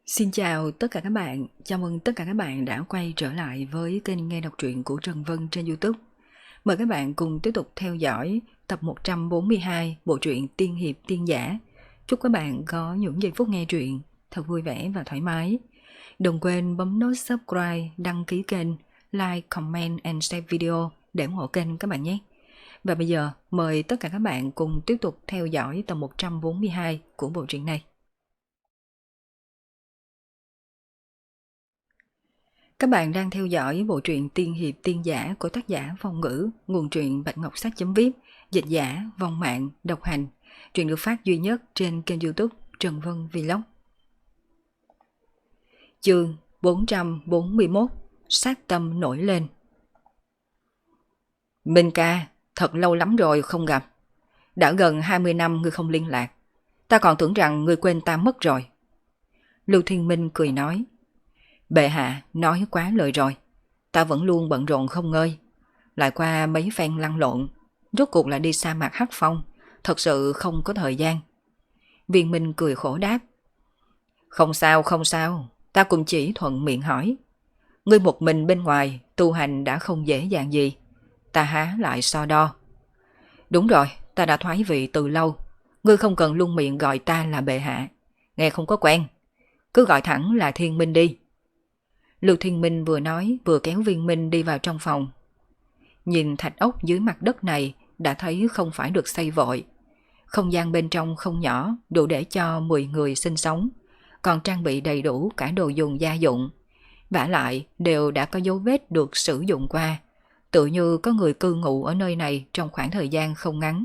Xin chào tất cả các bạn, chào mừng tất cả các bạn đã quay trở lại với kênh nghe đọc truyện của Trần Vân trên YouTube. Mời các bạn cùng tiếp tục theo dõi tập 142 bộ truyện Tiên Hiệp Tiên Giả. Chúc các bạn có những giây phút nghe truyện thật vui vẻ và thoải mái. Đừng quên bấm nút subscribe, đăng ký kênh, like, comment and share video để ủng hộ kênh các bạn nhé. Và bây giờ mời tất cả các bạn cùng tiếp tục theo dõi tập 142 của bộ truyện này. Các bạn đang theo dõi bộ truyện Tiên Hiệp Tiên Giả của tác giả Phong Ngữ, nguồn truyện Bạch Ngọc Sách.vip, dịch giả Vong Mạng, độc hành. Truyện được phát duy nhất trên kênh YouTube Trần Vân Vlog. Chương 441, sát tâm nổi lên. Minh ca, thật lâu lắm rồi không gặp. Đã gần 20 năm ngươi không liên lạc. Ta còn tưởng rằng ngươi quên ta mất rồi. Lưu Thiên Minh cười nói. Bệ hạ nói quá lời rồi. Ta vẫn luôn bận rộn không ngơi. Lại qua mấy phen lăn lộn, rốt cuộc là đi sa mạc Hắc Phong. Thật sự không có thời gian. Viên Minh cười khổ đáp. Không sao, không sao. Ta cũng chỉ thuận miệng hỏi. Ngươi một mình bên ngoài tu hành đã không dễ dàng gì. Ta há lại so đo. Đúng rồi, ta đã thoái vị từ lâu. Ngươi không cần luôn miệng gọi ta là bệ hạ. Nghe không có quen. Cứ gọi thẳng là Thiên Minh đi. Lưu Thiên Minh vừa nói vừa kéo Viên Minh đi vào trong phòng. Nhìn thạch ốc dưới mặt đất này đã thấy không phải được xây vội. Không gian bên trong không nhỏ, đủ để cho 10 người sinh sống, còn trang bị đầy đủ cả đồ dùng gia dụng. Vả lại đều đã có dấu vết được sử dụng qua, tự như có người cư ngụ ở nơi này trong khoảng thời gian không ngắn.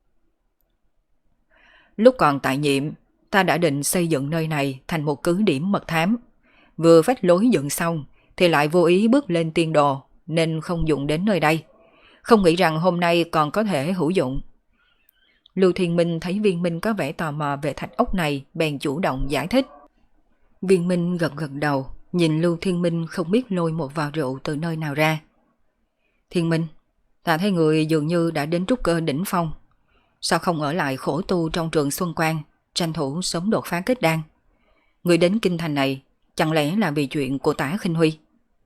Lúc còn tại nhiệm, ta đã định xây dựng nơi này thành một cứ điểm mật thám. Vừa vách lối dựng xong thì lại vô ý bước lên tiên đồ nên không dụng đến nơi đây. Không nghĩ rằng hôm nay còn có thể hữu dụng. Lưu Thiên Minh thấy Viên Minh có vẻ tò mò về thạch ốc này bèn chủ động giải thích. Viên Minh gật gật đầu, nhìn Lưu Thiên Minh không biết lôi một vò rượu từ nơi nào ra. Thiên Minh, ta thấy người dường như đã đến trúc cơ đỉnh phong. Sao không ở lại khổ tu trong trường Xuân Quang, tranh thủ sớm đột phá kết đan? Người đến kinh thành này chẳng lẽ là vì chuyện của Tả Khinh Huy?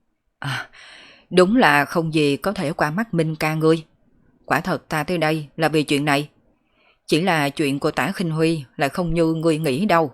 À, đúng là không gì có thể qua mắt Minh ca ngươi. Quả thật ta tới đây là vì chuyện này. Chỉ là chuyện của Tả Khinh Huy lại không như ngươi nghĩ đâu.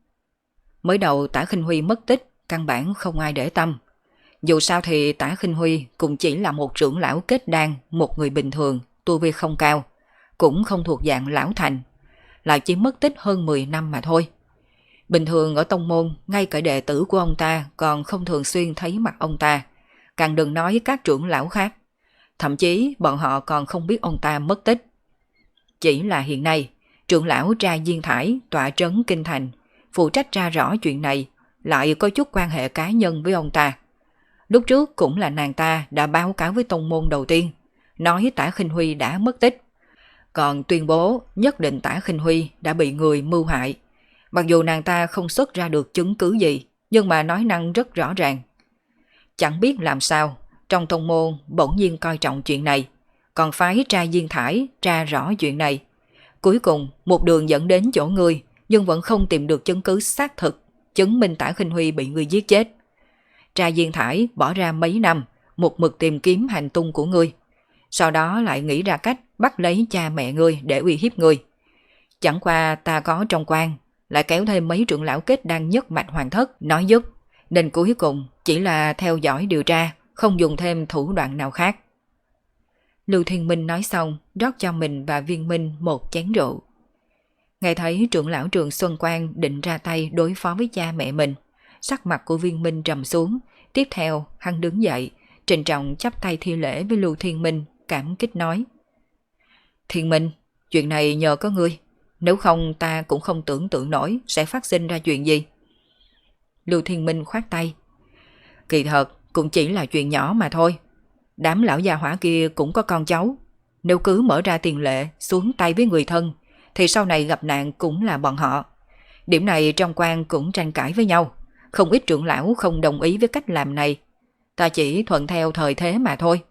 Mới đầu Tả Khinh Huy mất tích, căn bản không ai để tâm. Dù sao thì Tả Khinh Huy cũng chỉ là một trưởng lão kết đan, một người bình thường, tu vi không cao, cũng không thuộc dạng lão thành, lại chỉ mất tích hơn 10 năm mà thôi. Bình thường ở tông môn, ngay cả đệ tử của ông ta còn không thường xuyên thấy mặt ông ta, càng đừng nói các trưởng lão khác. Thậm chí bọn họ còn không biết ông ta mất tích. Chỉ là hiện nay, trưởng lão Tra Diên Thải tọa trấn kinh thành, phụ trách tra rõ chuyện này, lại có chút quan hệ cá nhân với ông ta. Lúc trước cũng là nàng ta đã báo cáo với tông môn đầu tiên, nói Tả Khinh Huy đã mất tích. Còn tuyên bố nhất định Tả Khinh Huy đã bị người mưu hại. Mặc dù nàng ta không xuất ra được chứng cứ gì, nhưng mà nói năng rất rõ ràng. Chẳng biết làm sao, trong tông môn bỗng nhiên coi trọng chuyện này, còn phái Tra Diên Thải tra rõ chuyện này. Cuối cùng một đường dẫn đến chỗ ngươi, nhưng vẫn không tìm được chứng cứ xác thực, chứng minh Tả Khinh Huy bị ngươi giết chết. Tra Diên Thải bỏ ra mấy năm, một mực tìm kiếm hành tung của ngươi. Sau đó lại nghĩ ra cách bắt lấy cha mẹ ngươi để uy hiếp ngươi. Chẳng qua ta có trong quan, lại kéo thêm mấy trưởng lão kết đan nhất mạch hoàng thất nói giúp, nên cuối cùng chỉ là theo dõi điều tra, không dùng thêm thủ đoạn nào khác. Lưu Thiên Minh nói xong, rót cho mình và Viên Minh một chén rượu. Nghe thấy trưởng lão trường Xuân Quang định ra tay đối phó với cha mẹ mình, sắc mặt của Viên Minh trầm xuống. Tiếp theo hắn đứng dậy, trịnh trọng chắp tay thi lễ với Lưu Thiên Minh, cảm kích nói. Thiên Minh, chuyện này nhờ có ngươi. Nếu không ta cũng không tưởng tượng nổi sẽ phát sinh ra chuyện gì. Lưu Thiên Minh khoát tay. Kỳ thật cũng chỉ là chuyện nhỏ mà thôi. Đám lão già hỏa kia cũng có con cháu. Nếu cứ mở ra tiền lệ xuống tay với người thân, thì sau này gặp nạn cũng là bọn họ. Điểm này trong quan cũng tranh cãi với nhau. Không ít trưởng lão không đồng ý với cách làm này. Ta chỉ thuận theo thời thế mà thôi.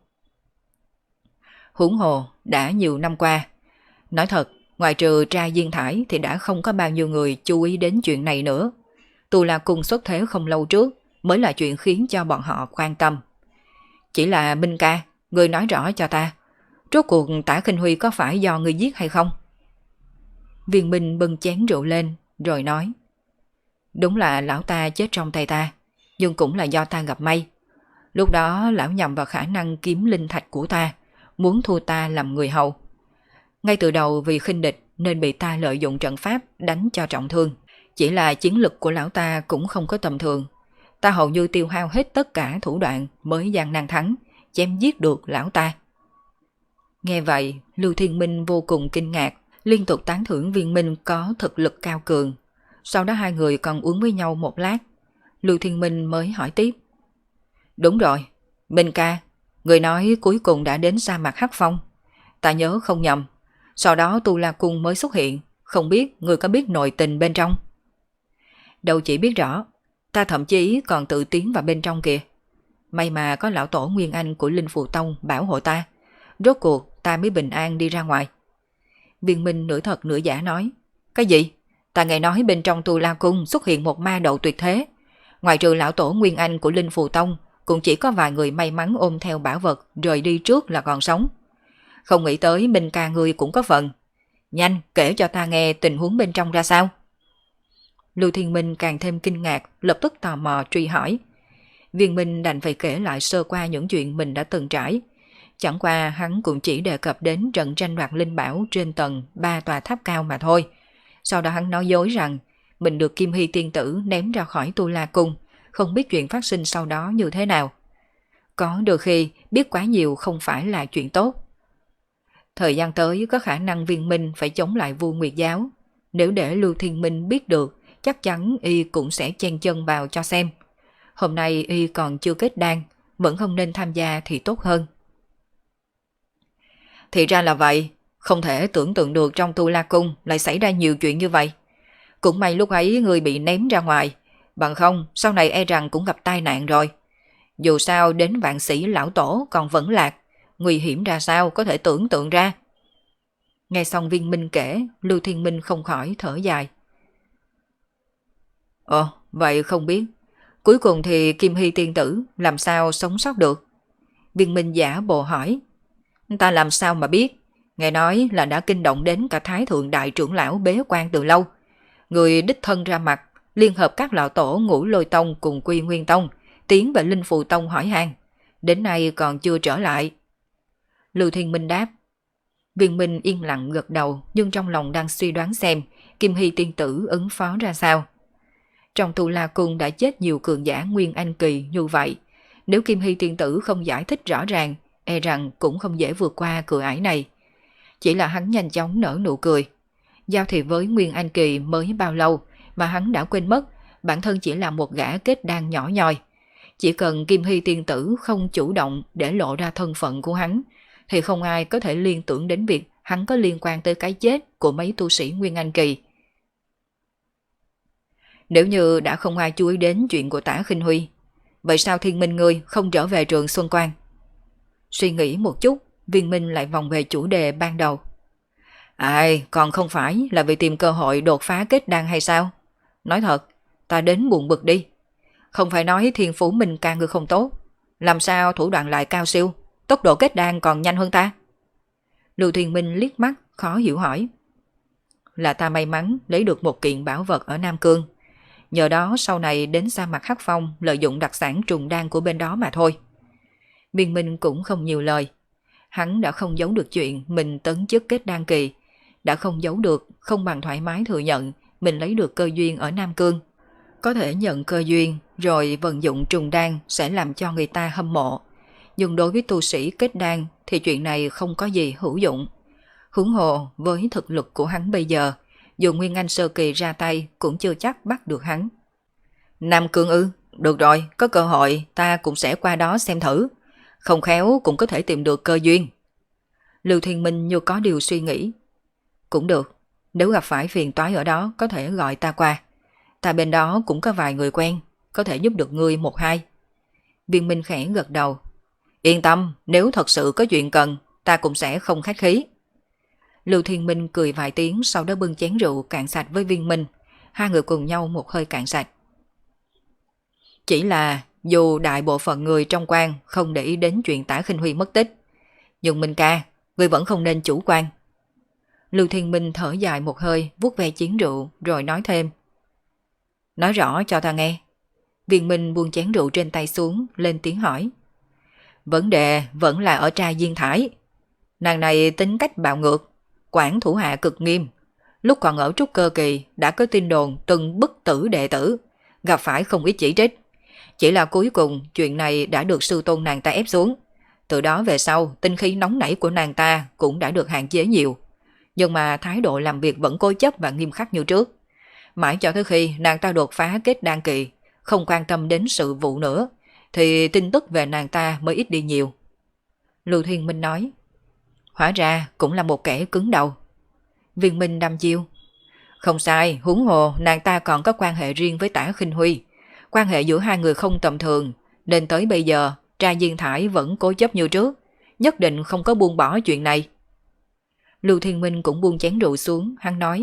Huống hồ đã nhiều năm qua. Nói thật, ngoài trừ Tra Diên Thải thì đã không có bao nhiêu người chú ý đến chuyện này nữa. Tu La Cung xuất thế không lâu trước mới là chuyện khiến cho bọn họ quan tâm. Chỉ là Minh ca, ngươi nói rõ cho ta, rốt cuộc Tả Khinh Huy có phải do ngươi giết hay không? Viên Minh bưng chén rượu lên rồi nói, đúng là lão ta chết trong tay ta, nhưng cũng là do ta gặp may. Lúc đó lão nhầm vào khả năng kiếm linh thạch của ta, muốn thu ta làm người hầu. Ngay từ đầu vì khinh địch nên bị ta lợi dụng trận pháp đánh cho trọng thương. Chỉ là chiến lực của lão ta cũng không có tầm thường. Ta hầu như tiêu hao hết tất cả thủ đoạn mới gian nan thắng, chém giết được lão ta. Nghe vậy, Lưu Thiên Minh vô cùng kinh ngạc, liên tục tán thưởng Viên Minh có thực lực cao cường. Sau đó hai người còn uống với nhau một lát. Lưu Thiên Minh mới hỏi tiếp. Đúng rồi, Minh ca, người nói cuối cùng đã đến sa mạc Hắc Phong. Ta nhớ không nhầm, sau đó Tu La Cung mới xuất hiện, không biết người có biết nội tình bên trong? Đâu chỉ biết rõ, ta thậm chí còn tự tiến vào bên trong kìa. May mà có lão tổ Nguyên Anh của Linh Phù Tông bảo hộ ta, rốt cuộc ta mới bình an đi ra ngoài. Viên Minh nửa thật nửa giả nói. Cái gì? Ta nghe nói bên trong Tu La Cung xuất hiện một ma đầu tuyệt thế. Ngoài trừ lão tổ Nguyên Anh của Linh Phù Tông, cũng chỉ có vài người may mắn ôm theo bảo vật rời đi trước là còn sống. Không nghĩ tới Minh ca ngươi cũng có phần. Nhanh, kể cho ta nghe tình huống bên trong ra sao. Lưu Thiên Minh càng thêm kinh ngạc, lập tức tò mò truy hỏi. Viên Minh đành phải kể lại sơ qua những chuyện mình đã từng trải. Chẳng qua hắn cũng chỉ đề cập đến trận tranh đoạt linh bảo trên tầng 3 tòa tháp cao mà thôi. Sau đó hắn nói dối rằng mình được Kim Hy tiên tử ném ra khỏi Tu La Cung, không biết chuyện phát sinh sau đó như thế nào. Có đôi khi biết quá nhiều không phải là chuyện tốt. Thời gian tới có khả năng Viên Minh phải chống lại Vu Nguyệt Giáo. Nếu để Lưu Thiên Minh biết được, chắc chắn y cũng sẽ chen chân vào cho xem. Hôm nay y còn chưa kết đan, vẫn không nên tham gia thì tốt hơn. Thì ra là vậy, không thể tưởng tượng được trong Tu La Cung lại xảy ra nhiều chuyện như vậy. Cũng may lúc ấy người bị ném ra ngoài, bằng không sau này e rằng cũng gặp tai nạn rồi. Dù sao đến vạn sĩ lão tổ còn vẫn lạc, nguy hiểm ra sao có thể tưởng tượng ra. Nghe xong Viên Minh kể, Lưu Thiên Minh không khỏi thở dài. Vậy không biết, cuối cùng thì Kim Hy tiên tử làm sao sống sót được? Viên Minh giả bộ hỏi. Ta làm sao mà biết, nghe nói là đã kinh động đến cả Thái Thượng Đại trưởng lão bế quan từ lâu. Người đích thân ra mặt, liên hợp các lão tổ Ngũ Lôi Tông cùng Quy Nguyên Tông, tiến về Linh Phù Tông hỏi han. Đến nay còn chưa trở lại. Lưu Thiên Minh đáp. Viên Minh yên lặng gật đầu, nhưng trong lòng đang suy đoán xem Kim Hy tiên tử ứng phó ra sao. Trong Tu La Cung đã chết nhiều cường giả Nguyên Anh kỳ như vậy, nếu Kim Hy tiên tử không giải thích rõ ràng, e rằng cũng không dễ vượt qua cửa ải này. Chỉ là hắn nhanh chóng nở nụ cười. Giao thiệp với Nguyên Anh kỳ mới bao lâu mà hắn đã quên mất bản thân chỉ là một gã kết đan nhỏ nhoi. Chỉ cần Kim Hy tiên tử không chủ động để lộ ra thân phận của hắn, thì không ai có thể liên tưởng đến việc hắn có liên quan tới cái chết của mấy tu sĩ Nguyên Anh kỳ. Nếu như đã không ai chú ý đến chuyện của Tả Khinh Huy, vậy sao Thiên Minh ngươi không trở về trường Xuân Quan? Suy nghĩ một chút, Viên Minh lại vòng về chủ đề ban đầu. Còn không phải là vì tìm cơ hội đột phá kết đan hay sao? Nói thật, ta đến buồn bực đi. Không phải nói thiên phú Minh ca ngươi không tốt, làm sao thủ đoạn lại cao siêu, tốc độ kết đan còn nhanh hơn ta? Lưu Thiên Minh liếc mắt, khó hiểu hỏi. Là ta may mắn lấy được một kiện bảo vật ở Nam Cương. Nhờ đó sau này đến sa mạc Hắc Phong lợi dụng đặc sản trùng đan của bên đó mà thôi. Viên Minh cũng không nhiều lời. Hắn đã không giấu được chuyện mình tấn chức kết đan kỳ. Đã không giấu được, không bằng thoải mái thừa nhận mình lấy được cơ duyên ở Nam Cương. Có thể nhận cơ duyên rồi vận dụng trùng đan sẽ làm cho người ta hâm mộ. Nhưng đối với tu sĩ kết đan thì chuyện này không có gì hữu dụng. Huống hồ với thực lực của hắn bây giờ, dù Nguyên Anh sơ kỳ ra tay cũng chưa chắc bắt được hắn. Nam Cương ư? Được rồi, có cơ hội ta cũng sẽ qua đó xem thử. Không khéo cũng có thể tìm được cơ duyên. Lưu Thiên Minh như có điều suy nghĩ. Cũng được, nếu gặp phải phiền toái ở đó có thể gọi ta qua. Ta bên đó cũng có vài người quen, có thể giúp được ngươi một hai. Viên Minh khẽ gật đầu. Yên tâm, nếu thật sự có chuyện cần, ta cũng sẽ không khách khí. Lưu Thiên Minh cười vài tiếng, sau đó bưng chén rượu cạn sạch với Viên Minh. Hai người cùng nhau một hơi cạn sạch. Chỉ là dù đại bộ phận người trong quan không để ý đến chuyện Tả Khinh Huy mất tích, nhưng Minh ca, ngươi vẫn không nên chủ quan. Lưu Thiên Minh thở dài một hơi, vuốt ve chén rượu rồi nói thêm. Nói rõ cho ta nghe. Viên Minh buông chén rượu trên tay xuống, lên tiếng hỏi. Vấn đề vẫn là ở trai Diên Thải. Nàng này tính cách bạo ngược, quản thủ hạ cực nghiêm. Lúc còn ở trúc cơ kỳ đã có tin đồn từng bức tử đệ tử, gặp phải không ít chỉ trích. Chỉ là cuối cùng chuyện này đã được sư tôn nàng ta ép xuống. Từ đó về sau, tinh khí nóng nảy của nàng ta cũng đã được hạn chế nhiều. Nhưng mà thái độ làm việc vẫn cố chấp và nghiêm khắc như trước. Mãi cho tới khi nàng ta đột phá kết đan kỳ, không quan tâm đến sự vụ nữa, thì tin tức về nàng ta mới ít đi nhiều. Lưu Thiên Minh nói. Hóa ra cũng là một kẻ cứng đầu. Viên Minh đăm chiêu. Không sai, huống hồ nàng ta còn có quan hệ riêng với Tả Khinh Huy. Quan hệ giữa hai người không tầm thường, nên tới bây giờ Tra Diên Thải vẫn cố chấp như trước, nhất định không có buông bỏ chuyện này. Lưu Thiên Minh cũng buông chén rượu xuống, hắn nói.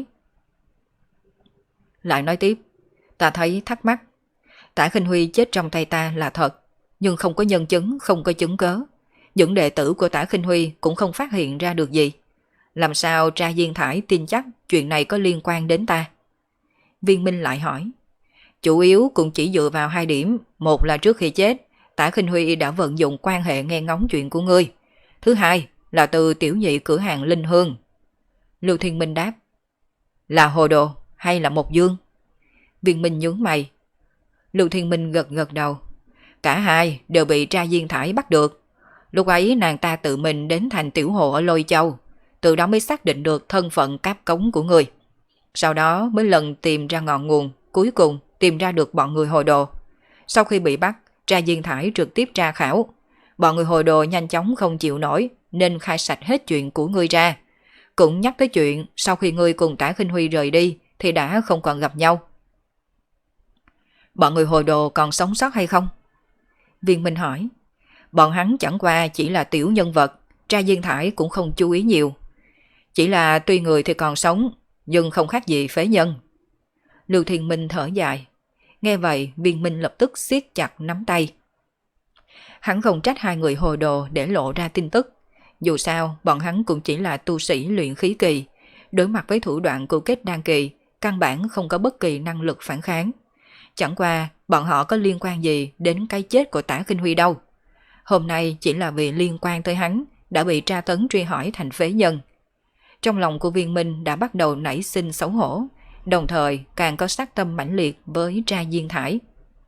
Lại nói tiếp, ta thấy thắc mắc. Tả Khinh Huy chết trong tay ta là thật, nhưng không có nhân chứng, không có chứng cớ. Những đệ tử của Tả Khinh Huy cũng không phát hiện ra được gì. Làm sao Tra Diên Thải tin chắc chuyện này có liên quan đến ta? Viên Minh lại hỏi. Chủ yếu cũng chỉ dựa vào hai điểm. Một là trước khi chết, Tả Khinh Huy đã vận dụng quan hệ nghe ngóng chuyện của ngươi. Thứ hai là từ tiểu nhị cửa hàng Linh Hương. Lưu Thiên Minh đáp. Là Hồ Đồ hay là Mộc Dương? Viên Minh nhướng mày. Lưu Thiên Minh gật gật đầu. Cả hai đều bị Tra Diên Thải bắt được. Lúc ấy nàng ta tự mình đến thành tiểu hồ ở Lôi Châu, từ đó mới xác định được thân phận cáp cống của người. Sau đó mới lần tìm ra ngọn nguồn, cuối cùng tìm ra được bọn người Hồ Đồ. Sau khi bị bắt, Tra Diên Thải trực tiếp tra khảo. Bọn người Hồ Đồ nhanh chóng không chịu nổi nên khai sạch hết chuyện của ngươi ra. Cũng nhắc tới chuyện sau khi ngươi cùng Tả Khinh Huy rời đi thì đã không còn gặp nhau. Bọn người Hồ Đồ còn sống sót hay không? Viên Minh hỏi. Bọn hắn chẳng qua chỉ là tiểu nhân vật, Tra Diên Thải cũng không chú ý nhiều. Chỉ là tuy người thì còn sống, nhưng không khác gì phế nhân. Lưu Thiên Minh thở dài. Nghe vậy, Viên Minh lập tức siết chặt nắm tay. Hắn không trách hai người Hồ Đồ để lộ ra tin tức. Dù sao, bọn hắn cũng chỉ là tu sĩ luyện khí kỳ. Đối mặt với thủ đoạn của kết đan kỳ, căn bản không có bất kỳ năng lực phản kháng. Chẳng qua, bọn họ có liên quan gì đến cái chết của Tả Khinh Huy đâu. Hôm nay chỉ là vì liên quan tới hắn, đã bị tra tấn truy hỏi thành phế nhân. Trong lòng của Viên Minh đã bắt đầu nảy sinh xấu hổ, đồng thời càng có sát tâm mãnh liệt với Tra Diên Thải.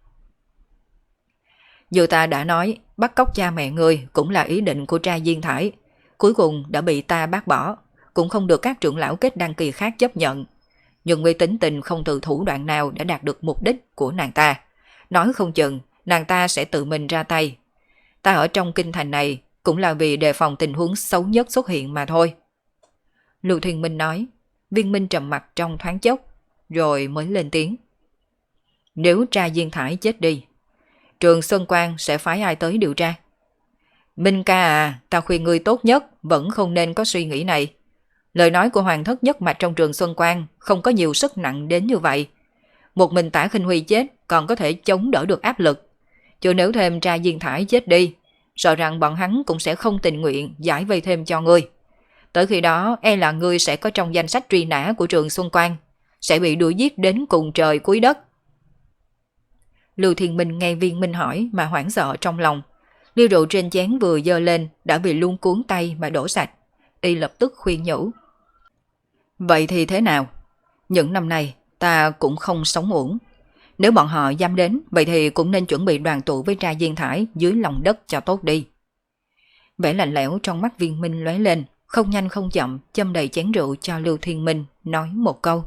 Như ta đã nói, bắt cóc cha mẹ ngươi cũng là ý định của Tra Diên Thải, cuối cùng đã bị ta bác bỏ, cũng không được các trưởng lão kết đăng kỳ khác chấp nhận. Nhưng ngươi tính tình không từ thủ đoạn nào đã đạt được mục đích của nàng ta. Nói không chừng, nàng ta sẽ tự mình ra tay. Ta ở trong kinh thành này cũng là vì đề phòng tình huống xấu nhất xuất hiện mà thôi. Lưu Thiên Minh nói. Viên Minh trầm mặt trong thoáng chốc, rồi mới lên tiếng. Nếu Tra Diên Thải chết đi, Trường Xuân Quan sẽ phái ai tới điều tra? Minh ca à, ta khuyên ngươi tốt nhất vẫn không nên có suy nghĩ này. Lời nói của Hoàng thất nhất mạch trong Trường Xuân Quan không có nhiều sức nặng đến như vậy. Một mình Tả Khinh Huy chết còn có thể chống đỡ được áp lực. Chứ nếu thêm Tra Diên Thải chết đi, sợ rằng bọn hắn cũng sẽ không tình nguyện giải vây thêm cho ngươi. Tới khi đó e là ngươi sẽ có trong danh sách truy nã của Trường Xuân Quan, sẽ bị đuổi giết đến cùng trời cuối đất. Lưu Thiên Minh nghe Viên Minh hỏi mà hoảng sợ trong lòng. Ly rượu trên chén vừa dơ lên đã bị luống cuốn tay mà đổ sạch. Y lập tức khuyên nhủ. Vậy thì thế nào? Những năm này ta cũng không sống uổng. Nếu bọn họ dám đến, vậy thì cũng nên chuẩn bị đoàn tụ với Tra Diên Thải dưới lòng đất cho tốt đi. Vẻ lạnh lẽo trong mắt Viên Minh lóe lên, không nhanh không chậm châm đầy chén rượu cho Lưu Thiên Minh, nói một câu.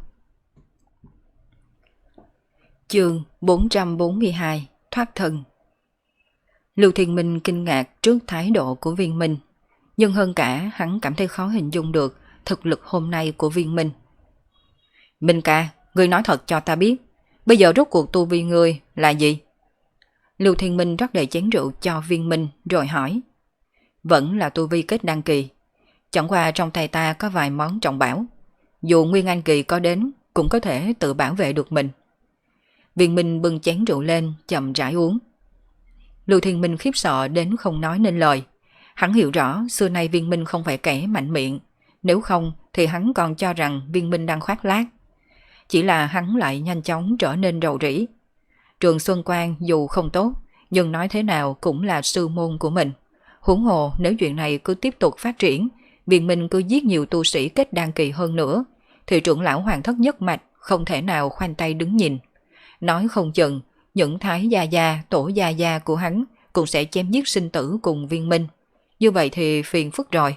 Chương 442 Thoát thân. Lưu Thiên Minh kinh ngạc trước thái độ của Viên Minh, nhưng hơn cả hắn cảm thấy khó hình dung được thực lực hôm nay của Viên Minh. Minh ca, ngươi nói thật cho ta biết, bây giờ rốt cuộc tu vi ngươi là gì? Lưu Thiên Minh rót đầy chén rượu cho Viên Minh rồi hỏi. Vẫn là tu vi kết đăng kỳ, chẳng qua trong tay ta có vài món trọng bảo, dù Nguyên Anh kỳ có đến cũng có thể tự bảo vệ được mình. Viên Minh bưng chén rượu lên, chậm rãi uống. Lưu Thiên Minh khiếp sợ đến không nói nên lời. Hắn hiểu rõ xưa nay Viên Minh không phải kẻ mạnh miệng, nếu không thì hắn còn cho rằng Viên Minh đang khoác lác. Chỉ là hắn lại nhanh chóng trở nên rầu rĩ. Trường Xuân Quang dù không tốt, nhưng nói thế nào cũng là sư môn của mình. Huống hồ nếu chuyện này cứ tiếp tục phát triển, Viên Minh cứ giết nhiều tu sĩ kết đan kỳ hơn nữa, thì trưởng lão Hoàng Thất nhất mạch không thể nào khoanh tay đứng nhìn. Nói không chừng, những thái gia gia, tổ gia gia của hắn cũng sẽ chém giết sinh tử cùng Viên Minh. Như vậy thì phiền phức rồi.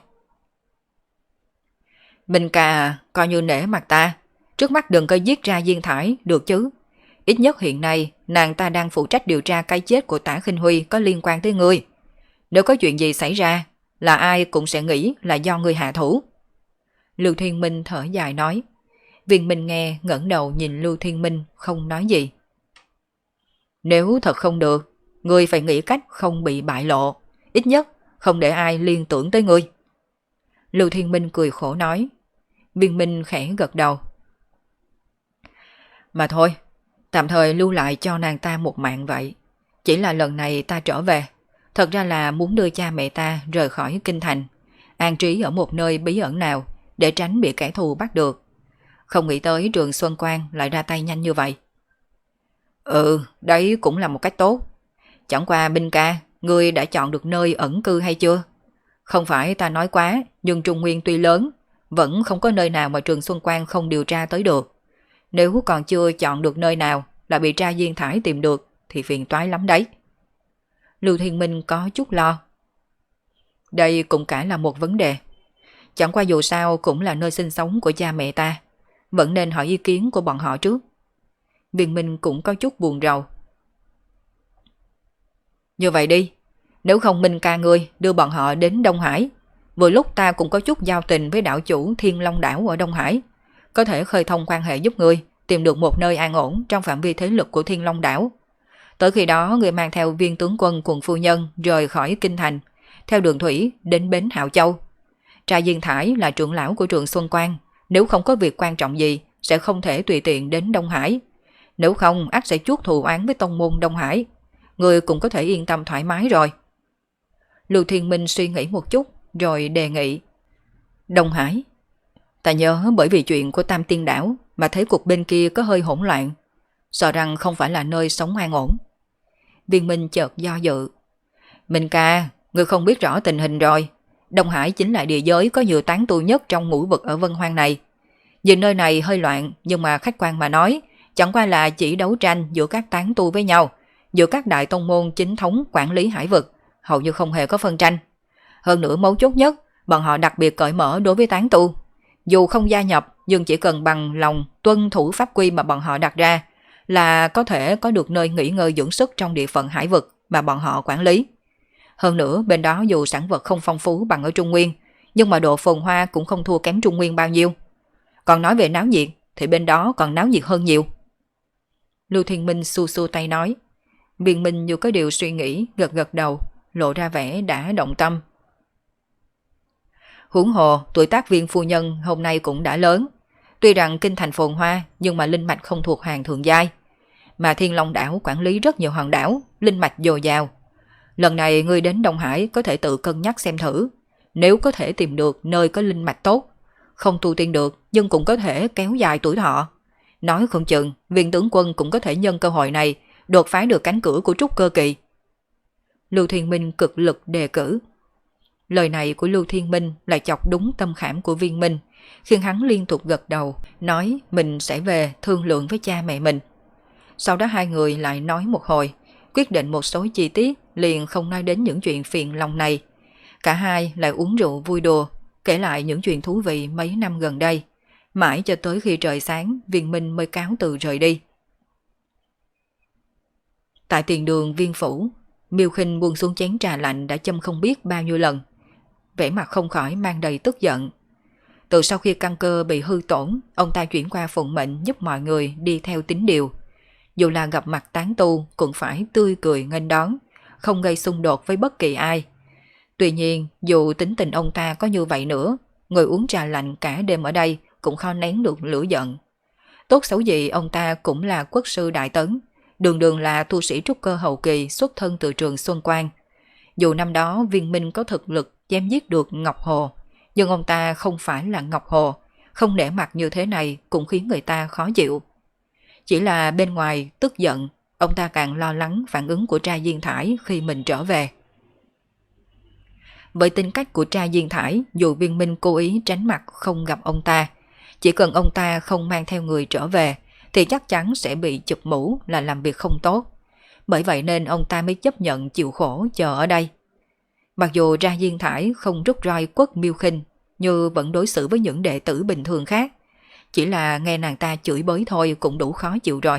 Minh ca coi như nể mặt ta, trước mắt đừng có giết ra Diên Thải, được chứ? Ít nhất hiện nay, nàng ta đang phụ trách điều tra cái chết của Tả Khinh Huy có liên quan tới ngươi. Nếu có chuyện gì xảy ra, là ai cũng sẽ nghĩ là do ngươi hạ thủ. Lưu Thiên Minh thở dài nói. Viên Minh nghe ngẩng đầu nhìn Lưu Thiên Minh không nói gì. Nếu thật không được, ngươi phải nghĩ cách không bị bại lộ, ít nhất không để ai liên tưởng tới ngươi. Lưu Thiên Minh cười khổ nói. Viên Minh khẽ gật đầu. Mà thôi, tạm thời lưu lại cho nàng ta một mạng vậy. Chỉ là lần này ta trở về, thật ra là muốn đưa cha mẹ ta rời khỏi kinh thành, an trí ở một nơi bí ẩn nào để tránh bị kẻ thù bắt được. Không nghĩ tới Trường Xuân Quang lại ra tay nhanh như vậy. Đấy cũng là một cách tốt. Chẳng qua Minh ca, ngươi đã chọn được nơi ẩn cư hay chưa? Không phải ta nói quá, nhưng Trung Nguyên tuy lớn, vẫn không có nơi nào mà Trường Xuân Quang không điều tra tới được. Nếu còn chưa chọn được nơi nào là bị tra Diên Thải tìm được thì phiền toái lắm đấy. Lưu Thiên Minh có chút lo. Đây cũng cả là một vấn đề. Chẳng qua dù sao cũng là nơi sinh sống của cha mẹ ta, vẫn nên hỏi ý kiến của bọn họ trước. Viên Minh cũng có chút buồn rầu. Như vậy đi, nếu không Minh ca ngươi đưa bọn họ đến Đông Hải, vừa lúc ta cũng có chút giao tình với đảo chủ Thiên Long đảo ở Đông Hải, có thể khơi thông quan hệ giúp ngươi tìm được một nơi an ổn trong phạm vi thế lực của Thiên Long đảo. Tới khi đó ngươi mang theo Viên tướng quân cùng phu nhân rời khỏi kinh thành, theo đường thủy đến bến Hạo Châu. Tra Diên Thải là trưởng lão của Trường Xuân Quang, nếu không có việc quan trọng gì sẽ không thể tùy tiện đến Đông Hải. Nếu không ắt sẽ chuốc thù oán với tông môn Đông Hải. Ngươi cũng có thể yên tâm thoải mái rồi. Lưu Thiên Minh suy nghĩ một chút rồi đề nghị. Đông Hải? Ta nhớ bởi vì chuyện của Tam Tiên Đảo mà thấy cuộc bên kia có hơi hỗn loạn, sợ rằng không phải là nơi sống an ổn. Viên Minh chợt do dự. Minh ca, ngươi không biết rõ tình hình rồi. Đông Hải chính là địa giới có nhiều tán tu nhất trong ngũ vực ở Vân Hoang này. Vì nơi này hơi loạn, nhưng mà khách quan mà nói, chẳng qua là chỉ đấu tranh giữa các tán tu với nhau, giữa các đại tông môn chính thống quản lý hải vực, hầu như không hề có phân tranh. Hơn nữa mấu chốt nhất, bọn họ đặc biệt cởi mở đối với tán tu. Dù không gia nhập, nhưng chỉ cần bằng lòng tuân thủ pháp quy mà bọn họ đặt ra, là có thể có được nơi nghỉ ngơi dưỡng sức trong địa phận hải vực mà bọn họ quản lý. Hơn nữa, bên đó dù sản vật không phong phú bằng ở Trung Nguyên, nhưng mà độ phồn hoa cũng không thua kém Trung Nguyên bao nhiêu. Còn nói về náo nhiệt, thì bên đó còn náo nhiệt hơn nhiều. Lưu Thiên Minh xu xu tay nói. Viên Minh như có điều suy nghĩ, gật gật đầu, lộ ra vẻ đã động tâm. Huống hồ, tuổi tác Viên phu nhân hôm nay cũng đã lớn. Tuy rằng kinh thành phồn hoa, nhưng mà linh mạch không thuộc hàng thượng giai. Mà Thiên Long đảo quản lý rất nhiều hòn đảo, linh mạch dồi dào. Lần này ngươi đến Đông Hải có thể tự cân nhắc xem thử. Nếu có thể tìm được nơi có linh mạch tốt, không tu tiên được nhưng cũng có thể kéo dài tuổi thọ. Nói không chừng, Viên tướng quân cũng có thể nhân cơ hội này đột phá được cánh cửa của trúc cơ kỳ. Lưu Thiên Minh cực lực đề cử. Lời này của Lưu Thiên Minh lại chọc đúng tâm khảm của Viên Minh, khiến hắn liên tục gật đầu, nói mình sẽ về thương lượng với cha mẹ mình. Sau đó hai người lại nói một hồi, quyết định một số chi tiết, liền không nói đến những chuyện phiền lòng này. Cả hai lại uống rượu vui đùa, kể lại những chuyện thú vị mấy năm gần đây. Mãi cho tới khi trời sáng, Viên Minh mới cáo từ rời đi. Tại tiền đường Viên phủ, Miêu Khinh buông xuống chén trà lạnh đã châm không biết bao nhiêu lần. Vẻ mặt không khỏi mang đầy tức giận. Từ sau khi căn cơ bị hư tổn, ông ta chuyển qua phụng mệnh giúp mọi người đi theo tín điều. Dù là gặp mặt tán tu cũng phải tươi cười nghênh đón, không gây xung đột với bất kỳ ai. Tuy nhiên, dù tính tình ông ta có như vậy nữa, ngồi uống trà lạnh cả đêm ở đây cũng khó nén được lửa giận. Tốt xấu gì ông ta cũng là quốc sư đại tấn, đường đường là tu sĩ trúc cơ hậu kỳ xuất thân từ trường Xuân Quan. Dù năm đó Viên Minh có thực lực chém giết được Ngọc Hồ, nhưng ông ta không phải là Ngọc Hồ, không nể mặt như thế này cũng khiến người ta khó chịu. Chỉ là bên ngoài tức giận, ông ta càng lo lắng phản ứng của Tra Diên Thải khi mình trở về. Với tính cách của Tra Diên Thải, dù Viên Minh cố ý tránh mặt không gặp ông ta, chỉ cần ông ta không mang theo người trở về, thì chắc chắn sẽ bị chụp mũ là làm việc không tốt. Bởi vậy nên ông ta mới chấp nhận chịu khổ chờ ở đây. Mặc dù Tra Diên Thải không rút roi quất Miêu Khinh, nhưng vẫn đối xử với những đệ tử bình thường khác. Chỉ là nghe nàng ta chửi bới thôi cũng đủ khó chịu rồi.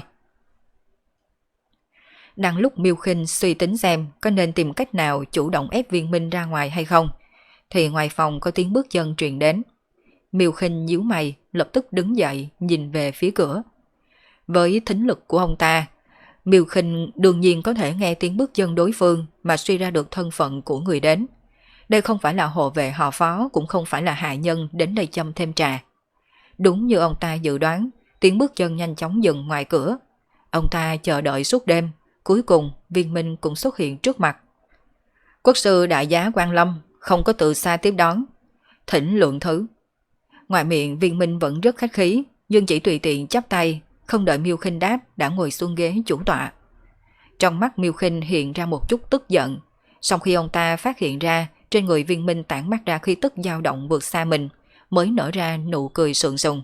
Đang lúc Miêu Khinh suy tính xem có nên tìm cách nào chủ động ép Viên Minh ra ngoài hay không, thì ngoài phòng có tiếng bước chân truyền đến. Miêu Khinh nhíu mày, lập tức đứng dậy nhìn về phía cửa. Với thính lực của ông ta, Miêu Khinh đương nhiên có thể nghe tiếng bước chân đối phương mà suy ra được thân phận của người đến. Đây không phải là hộ vệ họ Phó, cũng không phải là hạ nhân đến đây châm thêm trà. Đúng như ông ta dự đoán, tiếng bước chân nhanh chóng dừng ngoài cửa. Ông ta chờ đợi suốt đêm, cuối cùng Viên Minh cũng xuất hiện trước mặt. Quốc sư đại giá Quan Lâm không có từ xa tiếp đón, thỉnh lượng thứ. Ngoài miệng Viên Minh vẫn rất khách khí, nhưng chỉ tùy tiện chắp tay, không đợi Miêu Khinh đáp đã ngồi xuống ghế chủ tọa. Trong mắt Miêu Khinh hiện ra một chút tức giận, sau khi ông ta phát hiện ra trên người Viên Minh tản mát ra khí tức dao động vượt xa mình, mới nở ra nụ cười sượng sùng.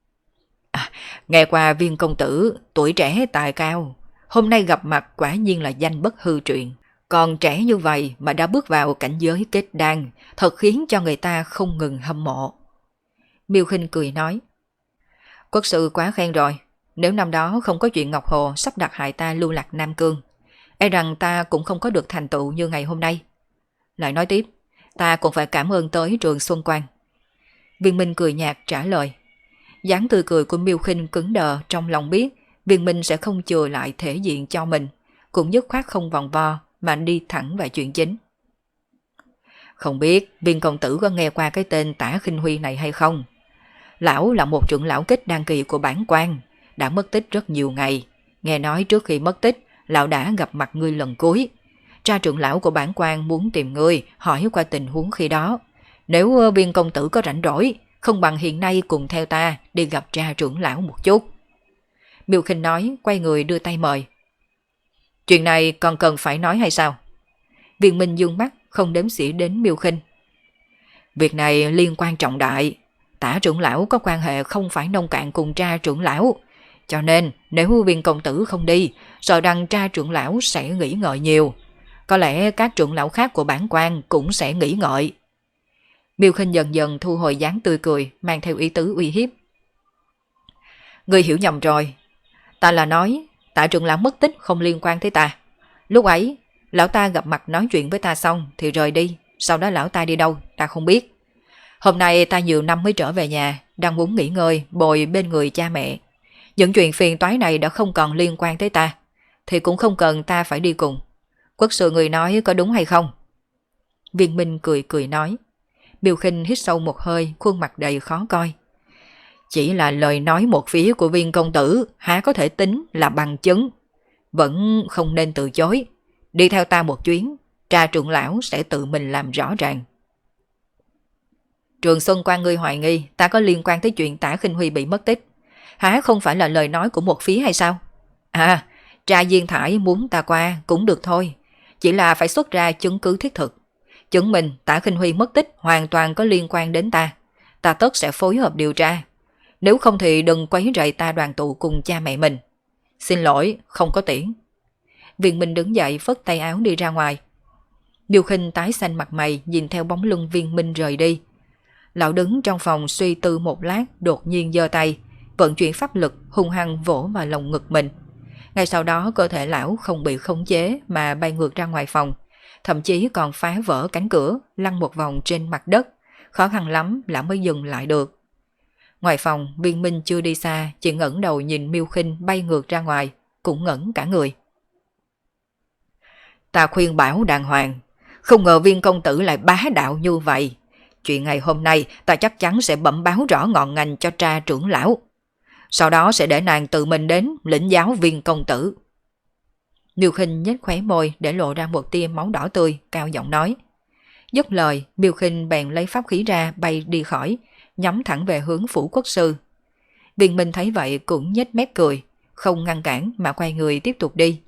Nghe qua Viên công tử tuổi trẻ tài cao, hôm nay gặp mặt quả nhiên là danh bất hư truyền. Còn trẻ như vậy mà đã bước vào cảnh giới kết đan, thật khiến cho người ta không ngừng hâm mộ. Miêu Khinh cười nói, quốc sư quá khen rồi, nếu năm đó không có chuyện Ngọc Hồ sắp đặt hại ta lưu lạc Nam Cương, e rằng ta cũng không có được thành tựu như ngày hôm nay. Lại nói tiếp, ta cũng phải cảm ơn tới trường Xuân Quan. Viên Minh cười nhạt trả lời. Dáng tươi cười của Miêu Khinh cứng đờ, trong lòng biết Viên Minh sẽ không chừa lại thể diện cho mình, cũng dứt khoát không vòng vo mà đi thẳng vào chuyện chính. Không biết Viên công tử có nghe qua cái tên Tả Khinh Huy này hay không? Lão là một trưởng lão kết đan kỳ của bản quan, đã mất tích rất nhiều ngày. Nghe nói trước khi mất tích, lão đã gặp mặt ngươi lần cuối. Tra trưởng lão của bản quan muốn tìm ngươi, hỏi qua tình huống khi đó. Nếu Viên công tử có rảnh rỗi, không bằng hiện nay cùng theo ta đi gặp tra trưởng lão một chút. Miêu Khinh nói, quay người đưa tay mời. Chuyện này còn cần phải nói hay sao? Viên Minh dương mắt, không đếm xỉa đến Miêu Khinh. Việc này liên quan trọng đại. Tả trưởng lão có quan hệ không phải nông cạn cùng tra trưởng lão. Cho nên nếu Viên công tử không đi, sợ rằng tra trưởng lão sẽ nghĩ ngợi nhiều. Có lẽ các trưởng lão khác của bản quan cũng sẽ nghĩ ngợi. Miêu Khinh dần dần thu hồi dáng tươi cười, mang theo ý tứ uy hiếp. Ngươi hiểu nhầm rồi. Ta là nói, Tả trưởng lão mất tích không liên quan tới ta. Lúc ấy, lão ta gặp mặt nói chuyện với ta xong thì rời đi. Sau đó lão ta đi đâu, ta không biết. Hôm nay ta nhiều năm mới trở về nhà, đang muốn nghỉ ngơi, bồi bên người cha mẹ. Những chuyện phiền toái này đã không còn liên quan tới ta, thì cũng không cần ta phải đi cùng. Quốc sư người nói có đúng hay không? Viên Minh cười cười nói. Miêu Khinh hít sâu một hơi, khuôn mặt đầy khó coi. Chỉ là lời nói một phía của Viên công tử, há có thể tính là bằng chứng. Vẫn không nên từ chối. Đi theo ta một chuyến, tra trưởng lão sẽ tự mình làm rõ ràng. Trường Xuân Quan ngươi hoài nghi ta có liên quan tới chuyện Tả Khinh Huy bị mất tích, há không phải là lời nói của một phía hay sao? À, Tra Diên Thải muốn ta qua cũng được thôi, chỉ là phải xuất ra chứng cứ thiết thực, chứng minh Tả Khinh Huy mất tích hoàn toàn có liên quan đến ta. Ta tất sẽ phối hợp điều tra. Nếu không thì đừng quấy rầy ta đoàn tụ cùng cha mẹ mình. Xin lỗi, không có tiễn. Viên Minh đứng dậy phất tay áo đi ra ngoài. Miêu Khinh tái xanh mặt mày nhìn theo bóng lưng Viên Minh rời đi. Lão đứng trong phòng suy tư một lát, đột nhiên giơ tay, vận chuyển pháp lực hung hăng vỗ vào lồng ngực mình. Ngay sau đó cơ thể lão không bị khống chế mà bay ngược ra ngoài phòng, thậm chí còn phá vỡ cánh cửa, lăn một vòng trên mặt đất, khó khăn lắm lão mới dừng lại được. Ngoài phòng, Viên Minh chưa đi xa, chỉ ngẩng đầu nhìn Miêu Khinh bay ngược ra ngoài, cũng ngẩn cả người. Ta khuyên bảo đàng hoàng, không ngờ Viên công tử lại bá đạo như vậy. Chuyện ngày hôm nay ta chắc chắn sẽ bẩm báo rõ ngọn ngành cho tra trưởng lão. Sau đó sẽ để nàng tự mình đến lĩnh giáo Viên công tử. Miêu Khinh nhếch khóe môi để lộ ra một tia máu đỏ tươi, cao giọng nói. Dứt lời, Miêu Khinh bèn lấy pháp khí ra bay đi khỏi, nhắm thẳng về hướng phủ quốc sư. Viên Minh thấy vậy cũng nhếch mép cười, không ngăn cản mà quay người tiếp tục đi.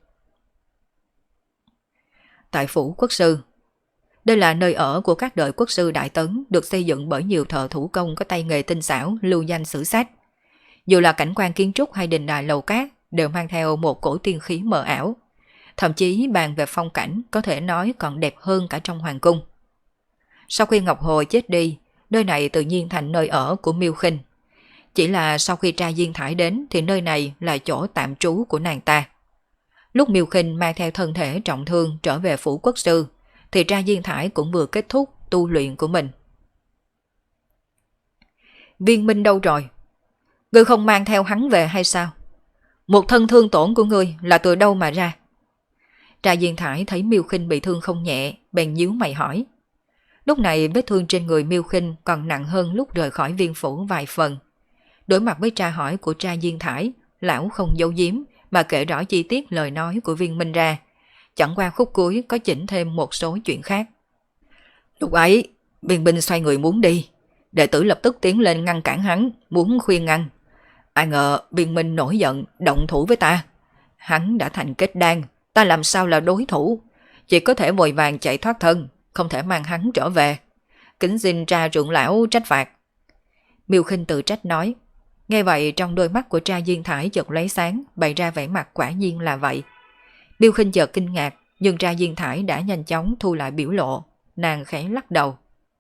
Tại phủ quốc sư, đây là nơi ở của các đời quốc sư Đại Tấn, được xây dựng bởi nhiều thợ thủ công có tay nghề tinh xảo, lưu danh sử sách. Dù là cảnh quan kiến trúc hay đình đài lầu cát đều mang theo một cổ tiên khí mờ ảo. Thậm chí bàn về phong cảnh có thể nói còn đẹp hơn cả trong hoàng cung. Sau khi Ngọc Hồi chết đi, nơi này tự nhiên thành nơi ở của Miêu Khinh. Chỉ là sau khi tra Diên Thải đến thì nơi này là chỗ tạm trú của nàng ta. Lúc Miêu Khinh mang theo thân thể trọng thương trở về phủ quốc sư, thì tra Diên Thải cũng vừa kết thúc tu luyện của mình. Viên Minh đâu rồi? Ngươi không mang theo hắn về hay sao? Một thân thương tổn của ngươi là từ đâu mà ra? Tra Diên Thải thấy Miêu Khinh bị thương không nhẹ, bèn nhíu mày hỏi. Lúc này vết thương trên người Miêu Khinh còn nặng hơn lúc rời khỏi viên phủ vài phần. Đối mặt với tra hỏi của Tra Diên Thải, lão không giấu giếm mà kể rõ chi tiết lời nói của Viên Minh ra. Chẳng qua khúc cuối có chỉnh thêm một số chuyện khác. Lúc ấy, Viên Minh xoay người muốn đi. Đệ tử lập tức tiến lên ngăn cản hắn, muốn khuyên ngăn. Ai ngờ Viên Minh nổi giận, động thủ với ta. Hắn đã thành kết đan, ta làm sao là đối thủ. Chỉ có thể vội vàng chạy thoát thân, không thể mang hắn trở về. Kính xin tra trưởng lão trách phạt. Miêu Khinh tự trách nói. Nghe vậy trong đôi mắt của Tra Diên Thải chợt lóe sáng, bày ra vẻ mặt quả nhiên là vậy. Miêu Khinh chợt kinh ngạc, nhưng Tra Diên Thải đã nhanh chóng thu lại biểu lộ, nàng khẽ lắc đầu.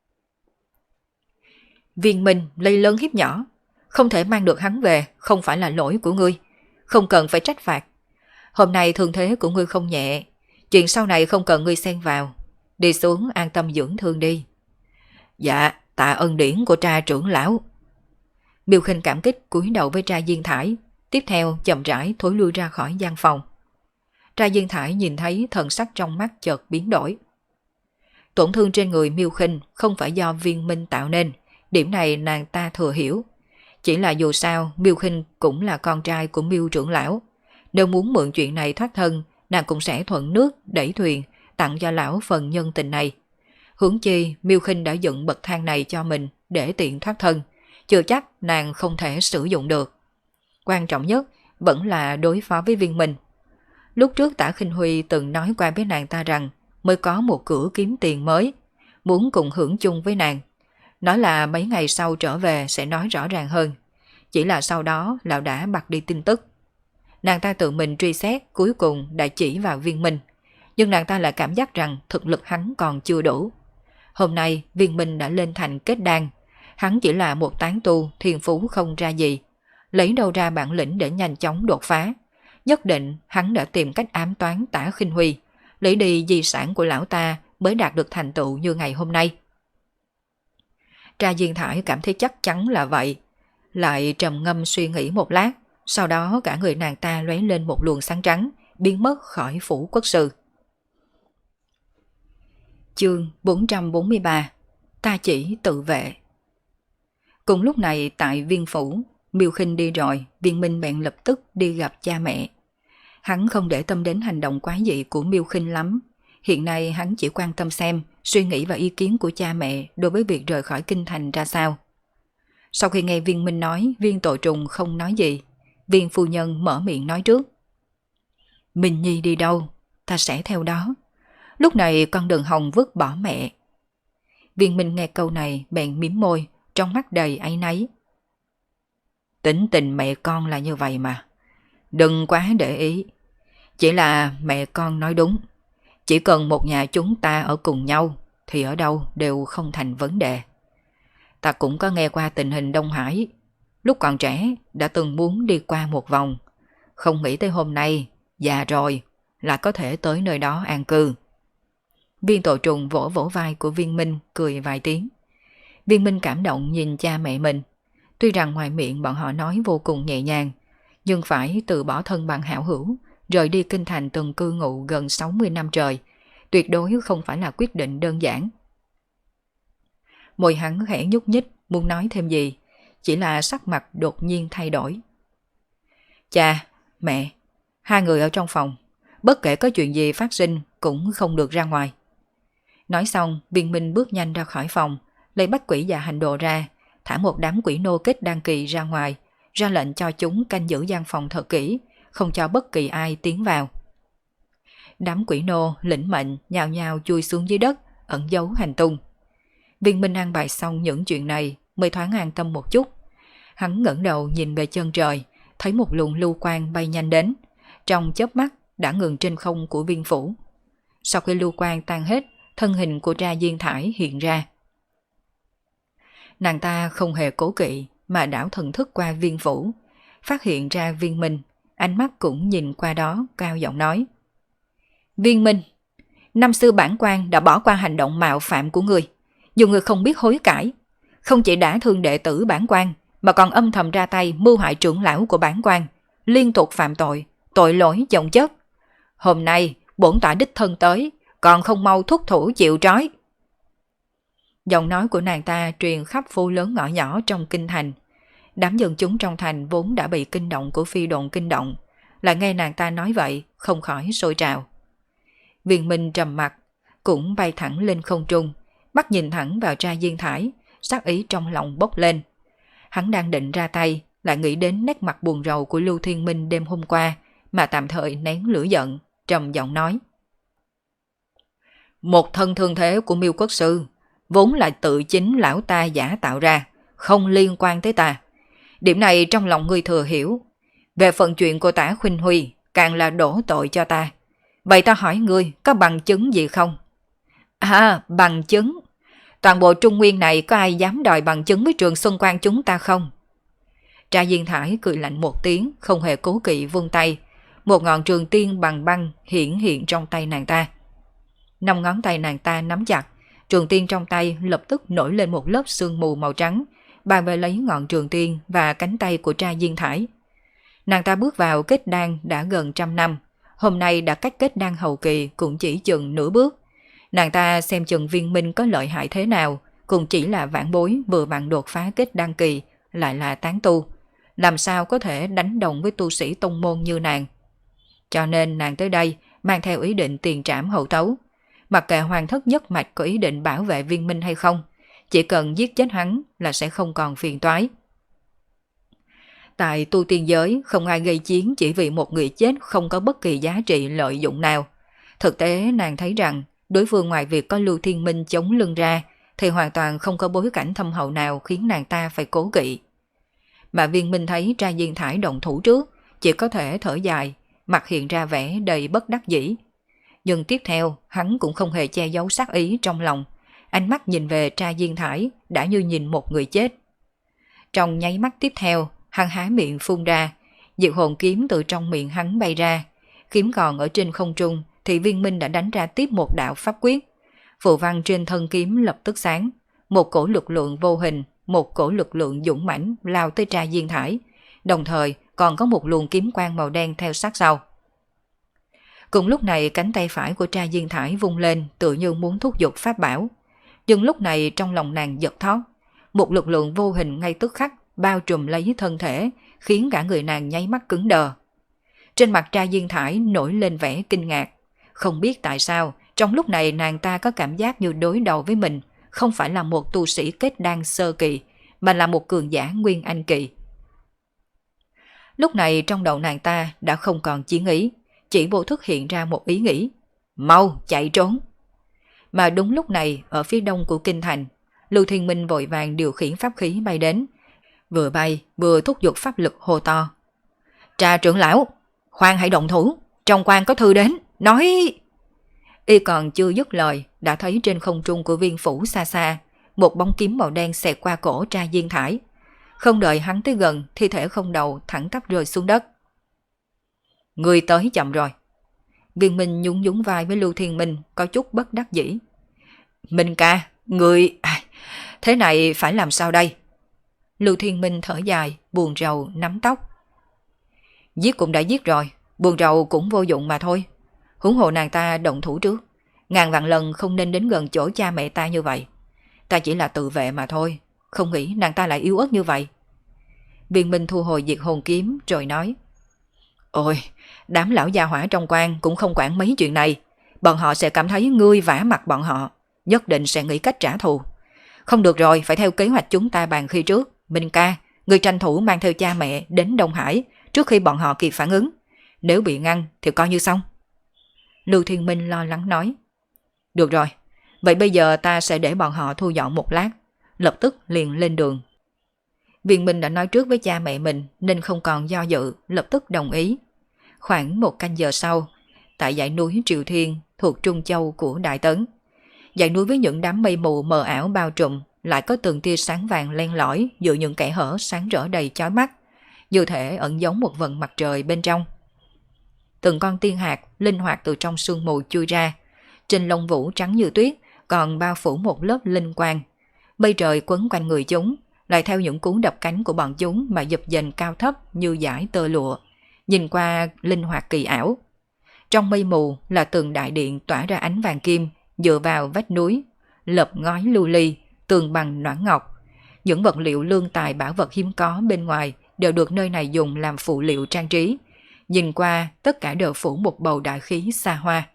Viên Minh lấy lớn hiếp nhỏ, không thể mang được hắn về, không phải là lỗi của ngươi, không cần phải trách phạt. Hôm nay thương thế của ngươi không nhẹ, chuyện sau này không cần ngươi xen vào, đi xuống an tâm dưỡng thương đi. Dạ, tạ ân điển của Tra trưởng lão. Miêu Khinh cảm kích cúi đầu với Tra Diên Thải, tiếp theo chậm rãi thối lui ra khỏi gian phòng. Tra Diên Thải nhìn thấy thần sắc trong mắt chợt biến đổi. Tổn thương trên người Miêu Khinh không phải do Viên Minh tạo nên, điểm này nàng ta thừa hiểu. Chỉ là dù sao Miêu Khinh cũng là con trai của Miêu trưởng lão, nếu muốn mượn chuyện này thoát thân, nàng cũng sẽ thuận nước đẩy thuyền, tặng cho lão phần nhân tình này. Huống chi Miêu Khinh đã dựng bậc thang này cho mình để tiện thoát thân, chưa chắc nàng không thể sử dụng được. Quan trọng nhất vẫn là đối phó với Viên Minh. Lúc trước Tả Khinh Huy từng nói qua với nàng ta rằng mới có một cửa kiếm tiền mới, muốn cùng hưởng chung với nàng. Nói là mấy ngày sau trở về sẽ nói rõ ràng hơn. Chỉ là sau đó lão đã bặt đi tin tức. Nàng ta tự mình truy xét, cuối cùng đã chỉ vào Viên Minh. Nhưng nàng ta lại cảm giác rằng thực lực hắn còn chưa đủ. Hôm nay Viên Minh đã lên thành kết đan. Hắn chỉ là một tán tu thiên phú không ra gì. Lấy đâu ra bản lĩnh để nhanh chóng đột phá. Nhất định hắn đã tìm cách ám toán Tả Khinh Huy, lấy đi di sản của lão ta mới đạt được thành tựu như ngày hôm nay. Tra Diên Thải cảm thấy chắc chắn là vậy. Lại trầm ngâm suy nghĩ một lát, sau đó cả người nàng ta lóe lên một luồng sáng trắng, biến mất khỏi phủ quốc sư. Chương 443. Ta chỉ tự vệ. Cùng lúc này tại viên phủ, Miêu Khinh đi rồi, Viên Minh bèn lập tức đi gặp cha mẹ. Hắn không để tâm đến hành động quái dị của Miêu Khinh lắm. Hiện nay hắn chỉ quan tâm xem suy nghĩ và ý kiến của cha mẹ đối với việc rời khỏi kinh thành ra sao. Sau khi nghe Viên Minh nói, Viên Tội Trùng không nói gì. Viên phu nhân mở miệng nói trước. Minh Nhi đi đâu, ta sẽ theo đó. Lúc này con đừng hòng vứt bỏ mẹ. Viên Minh nghe câu này bèn mím môi, trong mắt đầy áy náy. Tính tình mẹ con là như vậy mà. Đừng quá để ý. Chỉ là mẹ con nói đúng. Chỉ cần một nhà chúng ta ở cùng nhau thì ở đâu đều không thành vấn đề. Ta cũng có nghe qua tình hình Đông Hải. Lúc còn trẻ đã từng muốn đi qua một vòng. Không nghĩ tới hôm nay, già rồi, là có thể tới nơi đó an cư. Viên Tội Trùng vỗ vỗ vai của Viên Minh cười vài tiếng. Viên Minh cảm động nhìn cha mẹ mình. Tuy rằng ngoài miệng bọn họ nói vô cùng nhẹ nhàng, nhưng phải từ bỏ thân bằng hảo hữu, rời đi kinh thành từng cư ngụ gần 60 năm trời, tuyệt đối không phải là quyết định đơn giản. Môi hắn khẽ nhúc nhích, muốn nói thêm gì, chỉ là sắc mặt đột nhiên thay đổi. Cha, mẹ, hai người ở trong phòng, bất kể có chuyện gì phát sinh cũng không được ra ngoài. Nói xong, Viên Minh bước nhanh ra khỏi phòng, lấy bách quỷ dạ hành đồ ra, thả một đám quỷ nô kết đăng kỳ ra ngoài, ra lệnh cho chúng canh giữ gian phòng thật kỹ, không cho bất kỳ ai tiến vào. Đám quỷ nô lĩnh mệnh nhào nhào chui xuống dưới đất, ẩn giấu hành tung. Viên Minh an bài xong những chuyện này mới thoáng an tâm một chút. Hắn ngẩng đầu nhìn về chân trời, thấy một luồng lưu quang bay nhanh đến, trong chớp mắt đã ngừng trên không của viên phủ. Sau khi lưu quang tan hết, thân hình của Tra Diên Thải hiện ra. Nàng ta không hề cố kỵ mà đảo thần thức qua viên phủ, phát hiện ra Viên Minh, ánh mắt cũng nhìn qua đó, cao giọng nói: Viên Minh, năm xưa bản quan đã bỏ qua hành động mạo phạm của ngươi, dù ngươi không biết hối cải, không chỉ đã thương đệ tử bản quan mà còn âm thầm ra tay mưu hại trưởng lão của bản quan, liên tục phạm tội, tội lỗi chồng chất. Hôm nay bổn tọa đích thân tới, còn không mau thúc thủ chịu trói. Giọng nói của nàng ta truyền khắp phố lớn ngõ nhỏ trong kinh thành. Đám dân chúng trong thành vốn đã bị kinh động của phi độn kinh động, lại nghe nàng ta nói vậy không khỏi sôi trào. Viên Minh trầm mặt, cũng bay thẳng lên không trung, mắt nhìn thẳng vào Tra Diên Thải, sát ý trong lòng bốc lên. Hắn đang định ra tay, lại nghĩ đến nét mặt buồn rầu của Lưu Thiên Minh đêm hôm qua, mà tạm thời nén lửa giận, trầm giọng nói: Một thân thương thế của Miêu Quốc Sư vốn là tự chính lão ta giả tạo ra, không liên quan tới ta. Điểm này trong lòng ngươi thừa hiểu. Về phần chuyện của Tả Khuynh Huy, càng là đổ tội cho ta. Vậy ta hỏi ngươi có bằng chứng gì không? Bằng chứng. Toàn bộ Trung Nguyên này có ai dám đòi bằng chứng với Trường Xuân Quan chúng ta không? Tra Diên Thải cười lạnh một tiếng, không hề cố kỵ vung tay. Một ngọn trường tiên bằng băng hiện trong tay nàng ta. 5 ngón tay nàng ta nắm chặt, trường tiên trong tay lập tức nổi lên một lớp sương mù màu trắng, bao vây lấy ngọn trường tiên và cánh tay của Tra Diên Thải. Nàng ta bước vào kết đan đã gần 100 năm, hôm nay đã cách kết đan hậu kỳ cũng chỉ chừng nửa bước. Nàng ta xem chừng Viên Minh có lợi hại thế nào, cũng chỉ là vãn bối vừa vặn đột phá kết đan kỳ, lại là tán tu, làm sao có thể đánh đồng với tu sĩ tông môn như nàng. Cho nên nàng tới đây mang theo ý định tiền trảm hậu tấu. Mặc kệ Hoàng thất nhất mạch có ý định bảo vệ Viên Minh hay không, chỉ cần giết chết hắn là sẽ không còn phiền toái. Tại tu tiên giới không ai gây chiến chỉ vì một người chết không có bất kỳ giá trị lợi dụng nào. Thực tế nàng thấy rằng đối phương ngoài việc có Lưu Thiên Minh chống lưng ra thì hoàn toàn không có bối cảnh thâm hậu nào khiến nàng ta phải cố kỵ. Mà Viên Minh thấy Tra Diên Thải động thủ trước, chỉ có thể thở dài, mặt hiện ra vẻ đầy bất đắc dĩ. Nhưng tiếp theo hắn cũng không hề che giấu sát ý trong lòng, ánh mắt nhìn về Tra Diên Thải đã như nhìn một người chết. Trong nháy mắt tiếp theo, hắn há miệng phun ra, diệt hồn kiếm từ trong miệng hắn bay ra. Kiếm còn ở trên không trung thì Viên Minh đã đánh ra tiếp một đạo pháp quyết. Phù văn trên thân kiếm lập tức sáng, một cổ lực lượng vô hình, một cổ lực lượng dũng mãnh lao tới Tra Diên Thải, đồng thời còn có một luồng kiếm quang màu đen theo sát sau. Cùng lúc này cánh tay phải của Tra Diên Thải vung lên tự như muốn thúc giục pháp bảo. Nhưng lúc này trong lòng nàng giật thót, một lực lượng vô hình ngay tức khắc bao trùm lấy thân thể, khiến cả người nàng nháy mắt cứng đờ. Trên mặt Tra Diên Thải nổi lên vẻ kinh ngạc. Không biết tại sao, trong lúc này nàng ta có cảm giác như đối đầu với mình, không phải là một tu sĩ kết đan sơ kỳ, mà là một cường giả nguyên anh kỳ. Lúc này trong đầu nàng ta đã không còn chiến ý, chỉ vô thức hiện ra một ý nghĩ: mau chạy trốn. Mà đúng lúc này ở phía đông của kinh thành, Lưu Thiên Minh vội vàng điều khiển pháp khí bay đến, vừa bay vừa thúc giục pháp lực hô to: Tra trưởng lão, khoan hãy động thủ, trong quan có thư đến, nói... Y còn chưa dứt lời, đã thấy trên không trung của viên phủ xa xa, một bóng kiếm màu đen xẹt qua cổ Tra Diên Thải. Không đợi hắn tới gần, thi thể không đầu thẳng tắp rơi xuống đất. Người tới chậm rồi. Viên Minh nhún nhún vai với Lưu Thiên Minh, có chút bất đắc dĩ. Minh ca, người... thế này phải làm sao đây? Lưu Thiên Minh thở dài, buồn rầu nắm tóc. Giết cũng đã giết rồi, buồn rầu cũng vô dụng mà thôi. Huống hồ nàng ta động thủ trước, ngàn vạn lần không nên đến gần chỗ cha mẹ ta như vậy. Ta chỉ là tự vệ mà thôi, không nghĩ nàng ta lại yếu ớt như vậy. Viên Minh thu hồi diệt hồn kiếm rồi nói: Ôi, đám lão gia hỏa trong quan cũng không quản mấy chuyện này. Bọn họ sẽ cảm thấy ngươi vả mặt bọn họ, nhất định sẽ nghĩ cách trả thù. Không được rồi, phải theo kế hoạch chúng ta bàn khi trước. Minh ca, ngươi tranh thủ mang theo cha mẹ đến Đông Hải trước khi bọn họ kịp phản ứng. Nếu bị ngăn thì coi như xong. Lưu Thiên Minh lo lắng nói. Được rồi, vậy bây giờ ta sẽ để bọn họ thu dọn một lát, lập tức liền lên đường. Viên Minh đã nói trước với cha mẹ mình nên không còn do dự, lập tức đồng ý. Khoảng 1 canh giờ sau, tại dãy núi Triều Thiên thuộc Trung Châu của Đại Tấn, dãy núi với những đám mây mù mờ ảo bao trùm lại có từng tia sáng vàng len lỏi giữa những kẽ hở sáng rỡ đầy chói mắt, như thể ẩn giấu một vầng mặt trời bên trong. Từng con tiên hạt linh hoạt từ trong sương mù chui ra, trên lông vũ trắng như tuyết còn bao phủ một lớp linh quang. Mây trời quấn quanh người chúng, lại theo những cú đập cánh của bọn chúng mà dập dềnh cao thấp như dải tơ lụa, nhìn qua linh hoạt kỳ ảo. Trong mây mù là từng đại điện tỏa ra ánh vàng kim dựa vào vách núi, lợp ngói lưu ly, tường bằng nõn ngọc. Những vật liệu lương tài bảo vật hiếm có bên ngoài đều được nơi này dùng làm phụ liệu trang trí. Nhìn qua tất cả đều phủ một bầu đại khí xa hoa.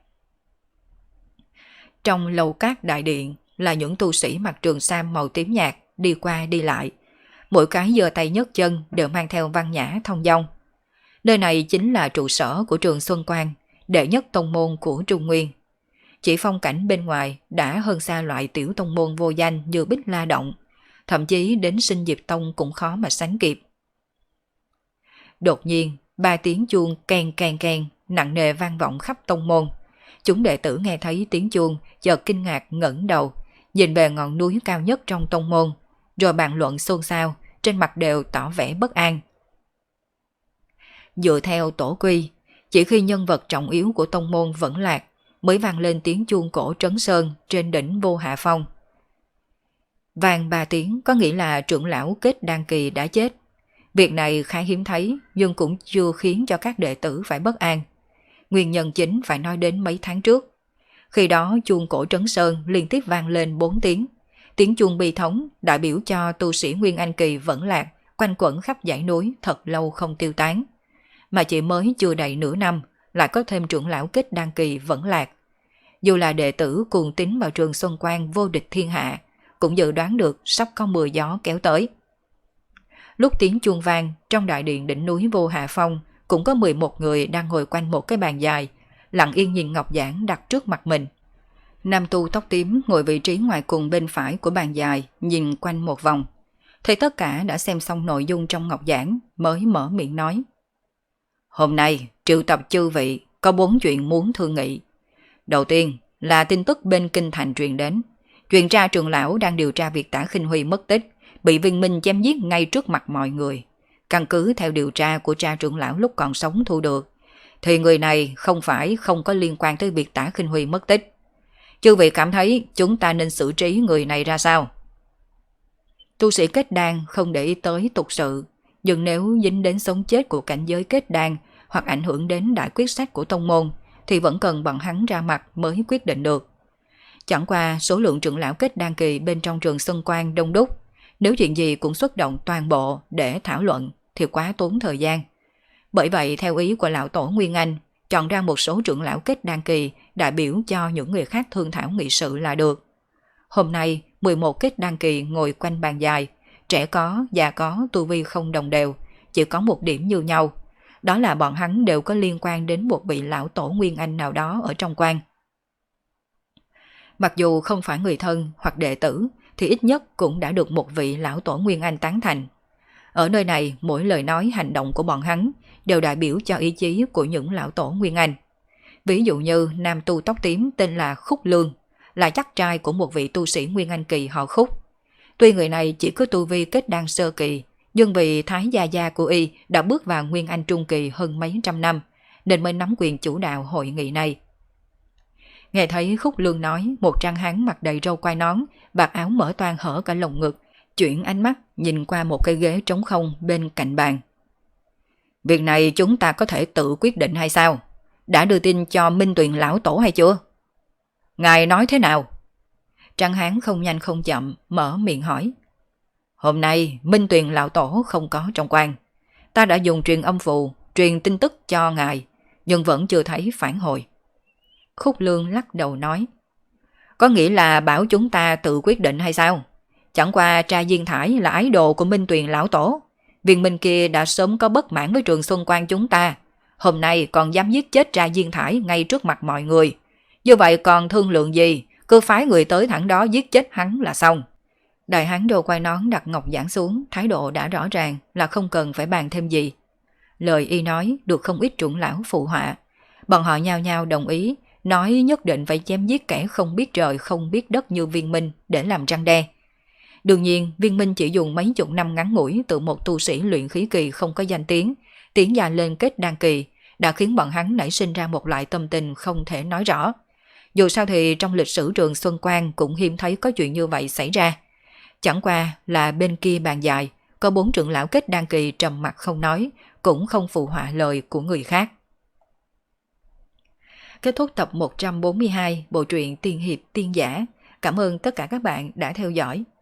Trong lầu các đại điện là những tu sĩ mặc trường sam màu tím nhạt đi qua đi lại. Mỗi cái giơ tay nhấc chân đều mang theo văn nhã thông dong. Nơi này chính là trụ sở của trường Xuân Quan, đệ nhất tông môn của Trung Nguyên. Chỉ phong cảnh bên ngoài đã hơn xa loại tiểu tông môn vô danh như Bích La Động, thậm chí đến Sinh Diệp Tông cũng khó mà sánh kịp. Đột nhiên, 3 tiếng chuông keng keng keng nặng nề vang vọng khắp tông môn. Chúng đệ tử nghe thấy tiếng chuông chợt kinh ngạc ngẩng đầu, nhìn về ngọn núi cao nhất trong tông môn, rồi bàn luận xôn xao, trên mặt đều tỏ vẻ bất an. Dựa theo tổ quy, chỉ khi nhân vật trọng yếu của tông môn vẫn lạc mới vang lên tiếng chuông cổ trấn sơn trên đỉnh Vô Hạ Phong. Vang 3 tiếng có nghĩa là trưởng lão Kết Đan Kỳ đã chết. Việc này khá hiếm thấy nhưng cũng chưa khiến cho các đệ tử phải bất an. Nguyên nhân chính phải nói đến mấy tháng trước. Khi đó chuông cổ trấn sơn liên tiếp vang lên 4 tiếng. Tiếng chuông bi thống đại biểu cho tu sĩ Nguyên Anh Kỳ vẫn lạc quanh quẩn khắp dãy núi thật lâu không tiêu tán. Mà chỉ mới chưa đầy nửa năm lại có thêm trưởng lão Kết Đan Kỳ vẫn lạc. Dù là đệ tử cuồng tín vào trường Xuân Quan vô địch thiên hạ, cũng dự đoán được sắp có mưa gió kéo tới. Lúc tiếng chuông vang, trong đại điện đỉnh núi Vô Hạ Phong cũng có 11 người đang ngồi quanh một cái bàn dài, lặng yên nhìn ngọc giản đặt trước mặt mình. Nam tu tóc tím ngồi vị trí ngoài cùng bên phải của bàn dài, nhìn quanh một vòng. Thấy tất cả đã xem xong nội dung trong ngọc giản, mới mở miệng nói. Hôm nay, triệu tập chư vị, có 4 chuyện muốn thương nghị. Đầu tiên là tin tức bên kinh thành truyền đến. Truyền tra trưởng lão đang điều tra việc Tả Khinh Huy mất tích, bị Viên Minh chém giết ngay trước mặt mọi người. Căn cứ theo điều tra của cha trưởng lão lúc còn sống thu được, thì người này không phải không có liên quan tới việc Tả Khinh Huy mất tích. Chư vị cảm thấy chúng ta nên xử trí người này ra sao? Tu sĩ kết đan không để ý tới tục sự, nhưng nếu dính đến sống chết của cảnh giới kết đan hoặc ảnh hưởng đến đại quyết sách của tông môn, thì vẫn cần bọn hắn ra mặt mới quyết định được. Chẳng qua số lượng trưởng lão kết đan kỳ bên trong trường Xuân Quan đông đúc, nếu chuyện gì cũng xuất động toàn bộ để thảo luận thì quá tốn thời gian. Bởi vậy theo ý của lão tổ Nguyên Anh, chọn ra một số trưởng lão kết đan kỳ đại biểu cho những người khác thương thảo nghị sự là được. Hôm nay 11 kết đan kỳ ngồi quanh bàn dài, trẻ có, già có, tu vi không đồng đều, chỉ có một điểm như nhau. Đó là bọn hắn đều có liên quan đến một vị lão tổ Nguyên Anh nào đó ở trong quan. Mặc dù không phải người thân hoặc đệ tử, thì ít nhất cũng đã được một vị lão tổ Nguyên Anh tán thành. Ở nơi này, mỗi lời nói hành động của bọn hắn đều đại biểu cho ý chí của những lão tổ Nguyên Anh. Ví dụ như nam tu tóc tím tên là Khúc Lương, là chắc trai của một vị tu sĩ Nguyên Anh kỳ họ Khúc. Tuy người này chỉ có tu vi kết đan sơ kỳ, nhưng vì thái gia gia của y đã bước vào Nguyên Anh trung kỳ hơn mấy trăm năm, nên mới nắm quyền chủ đạo hội nghị này. Nghe thấy Khúc Lương nói, một trang hán mặt đầy râu quai nón, bạc áo mở toang hở cả lồng ngực, chuyển ánh mắt nhìn qua một cái ghế trống không bên cạnh bàn. Việc này chúng ta có thể tự quyết định hay sao? Đã đưa tin cho Minh Tuyền lão tổ hay chưa? Ngài nói thế nào? Trang hán không nhanh không chậm, mở miệng hỏi. Hôm nay Minh Tuyền lão tổ không có trong quan. Ta đã dùng truyền âm phù truyền tin tức cho ngài, nhưng vẫn chưa thấy phản hồi. Khúc Lương lắc đầu nói, có nghĩa là bảo chúng ta tự quyết định hay sao? Chẳng qua Tra Diên Thải là ái đồ của Minh Tuyền lão tổ. Viên minh kia đã sớm có bất mãn với Trường Xuân Quan chúng ta. Hôm nay còn dám giết chết Tra Diên Thải ngay trước mặt mọi người. Như vậy còn thương lượng gì? Cứ phái người tới thẳng đó giết chết hắn là xong. Đại hán đồ quay nón đặt ngọc giảng xuống, thái độ đã rõ ràng là không cần phải bàn thêm gì. Lời y nói được không ít trưởng lão phụ họa. Bọn họ nhao nhao đồng ý, nói nhất định phải chém giết kẻ không biết trời không biết đất như Viên Minh để làm răn đe. Đương nhiên, Viên Minh chỉ dùng mấy chục năm ngắn ngủi từ một tu sĩ luyện khí kỳ không có danh tiếng, tiến già lên kết đan kỳ, đã khiến bọn hắn nảy sinh ra một loại tâm tình không thể nói rõ. Dù sao thì trong lịch sử Trường Xuân Quan cũng hiếm thấy có chuyện như vậy xảy ra. Chẳng qua là bên kia bàn dài, có 4 trưởng lão kết đan kỳ trầm mặc không nói, cũng không phụ họa lời của người khác. Kết thúc tập 142 bộ truyện Tiên Hiệp Tiên Giả. Cảm ơn tất cả các bạn đã theo dõi.